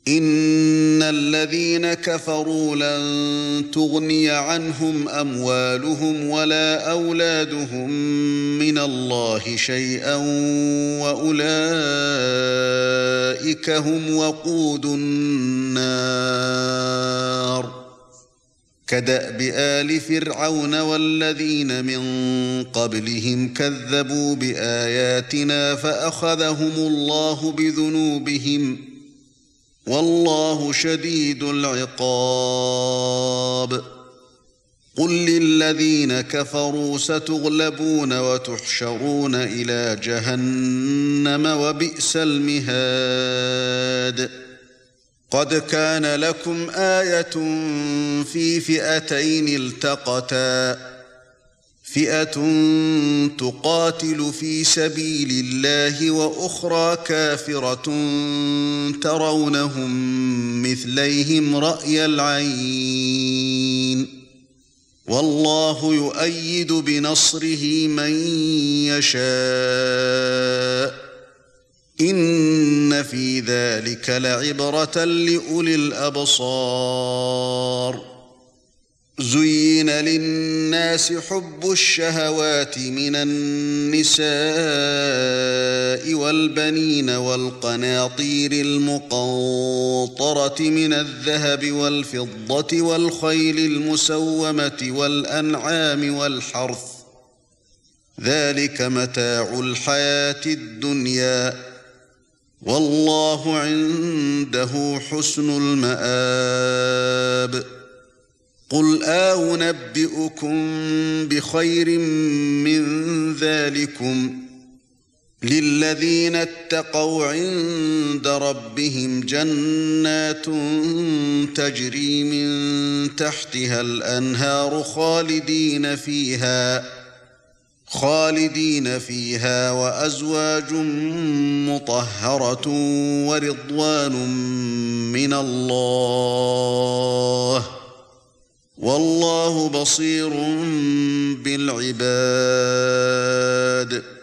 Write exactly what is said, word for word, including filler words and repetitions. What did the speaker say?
إِنَّ الَّذِينَ كَفَرُوا لَن تُغْنِيَ عَنْهُمْ أَمْوَالُهُمْ وَلَا أَوْلَادُهُمْ مِنَ اللَّهِ شَيْئًا وَأُولَئِكَ هُمْ وَقُودُ النَّارِ كَدَأْبِ آلِ فِرْعَوْنَ وَالَّذِينَ مِن قَبْلِهِمْ كَذَّبُوا بِآيَاتِنَا فَأَخَذَهُمُ اللَّهُ بِذُنُوبِهِمْ والله شديد العقاب. قل للذين كفروا ستغلبون وتحشرون إلى جهنم وبئس المهاد. قد كان لكم آية في فئتين التقتا فئة تقاتل في سبيل الله وأخرى كافرة ترونهم مثليهم رأي العين والله يؤيد بنصره من يشاء إن في ذلك لعبرة لأولي الأبصار. زين للناس حب الشهوات من النساء والبنين والقناطير المقنطرة من الذهب والفضة والخيل المسومة والأنعام والحرث ذلك متاع الحياة الدنيا والله عنده حسن المآب. قل أنبئكم بخير من ذلكم للذين اتقوا عند ربهم جنات تجري من تحتها الأنهار خالدين فيها خالدين فيها وأزواج مطهرة ورضوان من الله والله بصير بالعباد.